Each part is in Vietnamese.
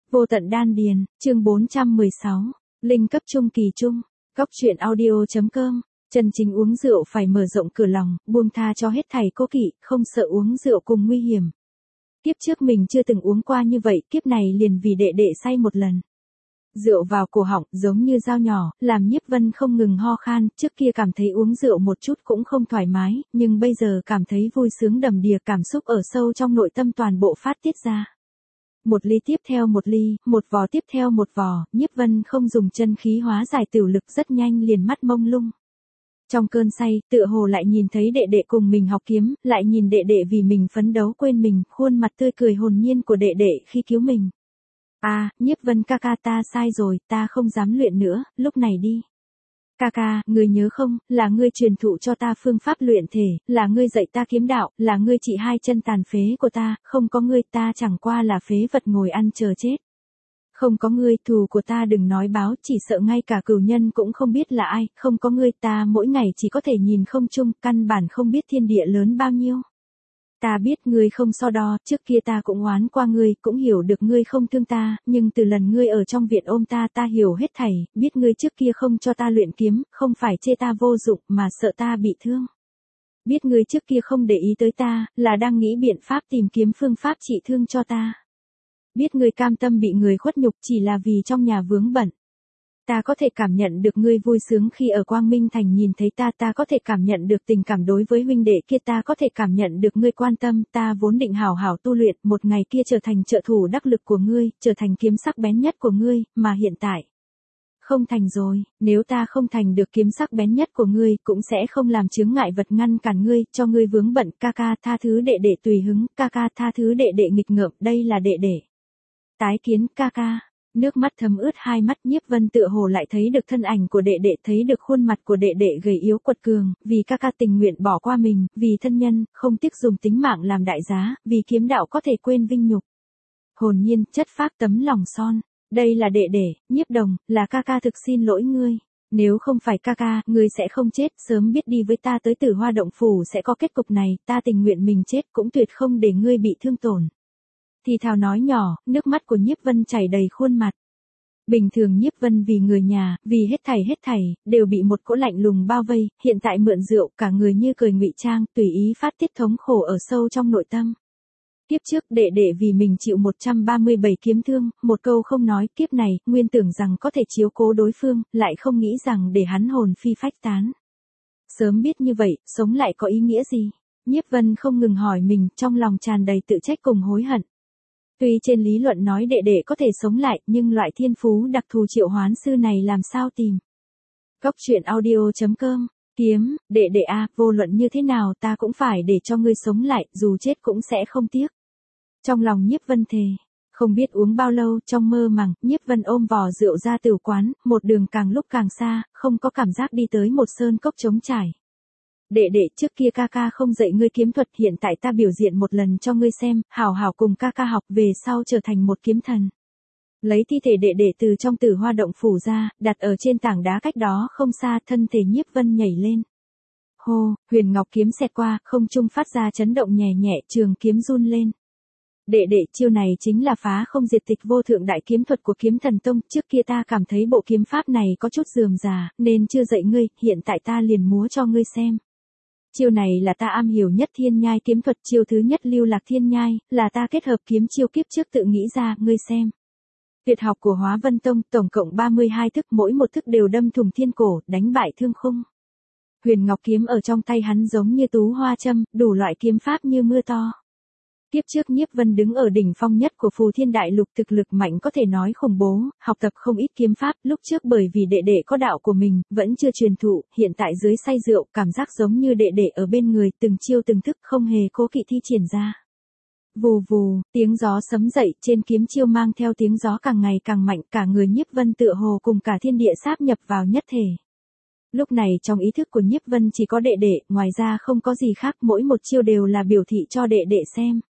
Vô tận đan điền, chương 416, linh cấp trung kỳ trung, Cóc truyện audio.com, chân chính uống rượu phải mở rộng cửa lòng, buông tha cho hết thảy cố kỵ, không sợ uống rượu cùng nguy hiểm. Kiếp trước mình chưa từng uống qua như vậy, kiếp này liền vì đệ đệ say một lần. Rượu vào cổ họng giống như dao nhỏ, làm Nhiếp Vân không ngừng ho khan, trước kia cảm thấy uống rượu một chút cũng không thoải mái, nhưng bây giờ cảm thấy vui sướng đầm đìa, cảm xúc ở sâu trong nội tâm toàn bộ phát tiết ra. Một ly tiếp theo một ly, một vò tiếp theo một vò, Nhiếp Vân không dùng chân khí hóa giải tửu lực, rất nhanh liền mắt mông lung. Trong cơn say, tựa hồ lại nhìn thấy đệ đệ cùng mình học kiếm, lại nhìn đệ đệ vì mình phấn đấu quên mình, khuôn mặt tươi cười hồn nhiên của đệ đệ khi cứu mình. Nhiếp Vân ca ca, ta sai rồi, ta không dám luyện nữa, lúc này đi. Ca ca, ngươi nhớ không, là ngươi truyền thụ cho ta phương pháp luyện thể, là ngươi dạy ta kiếm đạo, là ngươi trị hai chân tàn phế của ta, không có ngươi ta chẳng qua là phế vật ngồi ăn chờ chết. Không có ngươi, thù của ta đừng nói báo, chỉ sợ ngay cả cửu nhân cũng không biết là ai, không có ngươi ta mỗi ngày chỉ có thể nhìn không chung, căn bản không biết thiên địa lớn bao nhiêu. Ta biết ngươi không so đo, trước kia ta cũng oán qua ngươi, cũng hiểu được ngươi không thương ta, nhưng từ lần ngươi ở trong viện ôm ta hiểu hết thảy, biết ngươi trước kia không cho ta luyện kiếm, không phải chê ta vô dụng mà sợ ta bị thương. Biết ngươi trước kia không để ý tới ta, là đang nghĩ biện pháp tìm kiếm phương pháp trị thương cho ta. Biết ngươi cam tâm bị người khuất nhục chỉ là vì trong nhà vướng bận. Ta có thể cảm nhận được ngươi vui sướng khi ở Quang Minh Thành nhìn thấy ta có thể cảm nhận được tình cảm đối với huynh đệ kia, ta có thể cảm nhận được ngươi quan tâm, ta vốn định hảo hảo tu luyện, một ngày kia trở thành trợ thủ đắc lực của ngươi, trở thành kiếm sắc bén nhất của ngươi, mà hiện tại không thành rồi, nếu ta không thành được kiếm sắc bén nhất của ngươi, cũng sẽ không làm chướng ngại vật ngăn cản ngươi, cho ngươi vướng bận, ca ca tha thứ đệ đệ tùy hứng, ca ca tha thứ đệ đệ nghịch ngợm, đây là đệ đệ. Tái kiến ca ca. Nước mắt thấm ướt hai mắt, Nhiếp Vân tựa hồ lại thấy được thân ảnh của đệ đệ, thấy được khuôn mặt của đệ đệ gầy yếu quật cường, vì ca ca tình nguyện bỏ qua mình, vì thân nhân, không tiếc dùng tính mạng làm đại giá, vì kiếm đạo có thể quên vinh nhục. Hồn nhiên, chất phác tấm lòng son. Đây là đệ đệ, Nhiếp Đồng, là ca ca thực xin lỗi ngươi. Nếu không phải ca ca, ngươi sẽ không chết, sớm biết đi với ta tới Tử Hoa Động Phủ sẽ có kết cục này, ta tình nguyện mình chết cũng tuyệt không để ngươi bị thương tổn. Thì thào nói nhỏ, nước mắt của Nhiếp Vân chảy đầy khuôn mặt. Bình thường Nhiếp Vân vì người nhà, vì hết thảy, đều bị một cỗ lạnh lùng bao vây, hiện tại mượn rượu, cả người như cười ngụy trang, tùy ý phát tiết thống khổ ở sâu trong nội tâm. Kiếp trước đệ đệ vì mình chịu 137 kiếm thương, một câu không nói, kiếp này, nguyên tưởng rằng có thể chiếu cố đối phương, lại không nghĩ rằng để hắn hồn phi phách tán. Sớm biết như vậy, sống lại có ý nghĩa gì? Nhiếp Vân không ngừng hỏi mình, trong lòng tràn đầy tự trách cùng hối hận. Tuy trên lý luận nói đệ đệ có thể sống lại, nhưng loại thiên phú đặc thù triệu hoán sư này làm sao tìm? Cóc truyện audio.com, kiếm, đệ đệ vô luận như thế nào ta cũng phải để cho ngươi sống lại, dù chết cũng sẽ không tiếc. Trong lòng Nhiếp Vân thề, không biết uống bao lâu, trong mơ màng, Nhiếp Vân ôm vò rượu ra tửu quán, một đường càng lúc càng xa, không có cảm giác đi tới một sơn cốc trống trải. Đệ đệ, trước kia ca ca không dạy ngươi kiếm thuật, hiện tại ta biểu diện một lần cho ngươi xem, hảo hảo cùng ca ca học, về sau trở thành một kiếm thần. Lấy thi thể đệ đệ từ trong Tử Hoa Động Phủ ra, đặt ở trên tảng đá cách đó không xa, thân thể Nhiếp Vân nhảy lên. Hô, huyền ngọc kiếm xẹt qua, không trung phát ra chấn động nhẹ nhẹ, trường kiếm run lên. Đệ đệ, chiêu này chính là phá không diệt tịch vô thượng đại kiếm thuật của Kiếm Thần Tông, trước kia ta cảm thấy bộ kiếm pháp này có chút rườm rà, nên chưa dạy ngươi, hiện tại ta liền múa cho ngươi xem. Chiêu này là ta am hiểu nhất thiên nhai kiếm thuật, chiêu thứ nhất lưu lạc thiên nhai, là ta kết hợp kiếm chiêu kiếp trước tự nghĩ ra, ngươi xem. Tuyệt học của Hóa Vân Tông, tổng cộng 32 thức, mỗi một thức đều đâm thủng thiên cổ, đánh bại thương khung. Huyền ngọc kiếm ở trong tay hắn giống như tú hoa châm, đủ loại kiếm pháp như mưa to. Tiếp trước Nhiếp Vân đứng ở đỉnh phong nhất của Phù Thiên Đại Lục, thực lực mạnh có thể nói khủng bố, học tập không ít kiếm pháp, lúc trước bởi vì đệ đệ có đạo của mình, vẫn chưa truyền thụ, hiện tại dưới say rượu, cảm giác giống như đệ đệ ở bên người, từng chiêu từng thức không hề cố kỵ thi triển ra. Vù vù, tiếng gió sấm dậy, trên kiếm chiêu mang theo tiếng gió càng ngày càng mạnh, cả người Nhiếp Vân tựa hồ cùng cả thiên địa sáp nhập vào nhất thể. Lúc này trong ý thức của Nhiếp Vân chỉ có đệ đệ, ngoài ra không có gì khác, mỗi một chiêu đều là biểu thị cho đệ đệ xem.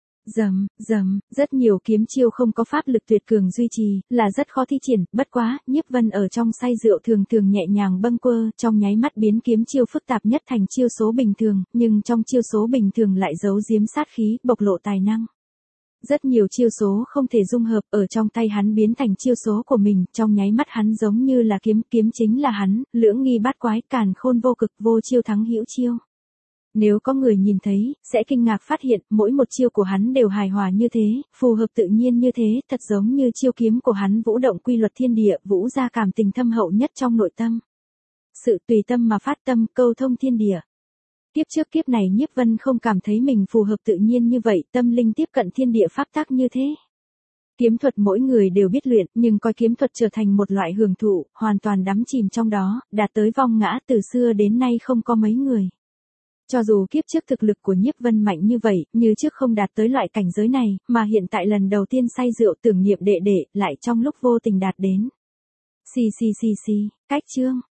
Rầm, rất nhiều kiếm chiêu không có pháp lực tuyệt cường duy trì, là rất khó thi triển, bất quá, Nhiếp Vân ở trong say rượu thường nhẹ nhàng bâng quơ, trong nháy mắt biến kiếm chiêu phức tạp nhất thành chiêu số bình thường, nhưng trong chiêu số bình thường lại giấu giếm sát khí, bộc lộ tài năng. Rất nhiều chiêu số không thể dung hợp ở trong tay hắn biến thành chiêu số của mình, trong nháy mắt hắn giống như là kiếm, kiếm chính là hắn, lưỡng nghi bát quái, càn khôn vô cực, vô chiêu thắng hữu chiêu. Nếu có người nhìn thấy, sẽ kinh ngạc phát hiện, mỗi một chiêu của hắn đều hài hòa như thế, phù hợp tự nhiên như thế, thật giống như chiêu kiếm của hắn vũ động quy luật thiên địa, vũ ra cảm tình thâm hậu nhất trong nội tâm. Sự tùy tâm mà phát tâm, câu thông thiên địa. Kiếp trước kiếp này Nhiếp Vân không cảm thấy mình phù hợp tự nhiên như vậy, tâm linh tiếp cận thiên địa pháp tắc như thế. Kiếm thuật mỗi người đều biết luyện, nhưng coi kiếm thuật trở thành một loại hưởng thụ, hoàn toàn đắm chìm trong đó, đạt tới vong ngã từ xưa đến nay không có mấy người. Cho dù kiếp trước thực lực của Nhiếp Vân mạnh như vậy, như trước không đạt tới loại cảnh giới này, mà hiện tại lần đầu tiên say rượu tưởng niệm đệ đệ, lại trong lúc vô tình đạt đến. Xì, cách chương.